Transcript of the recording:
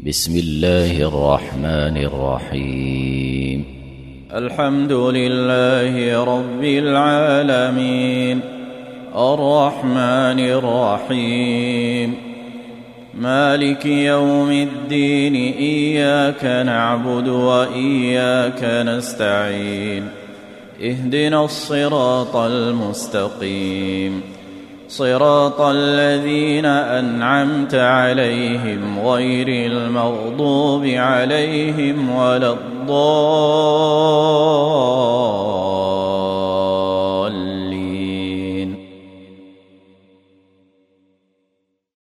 بسم الله الرحمن الرحيم. الحمد لله رب العالمين، الرحمن الرحيم، مالك يوم الدين، إياك نعبد وإياك نستعين، اهدنا الصراط المستقيم، صراط الذين أنعمت عليهم غير المغضوب عليهم ولا الضالين.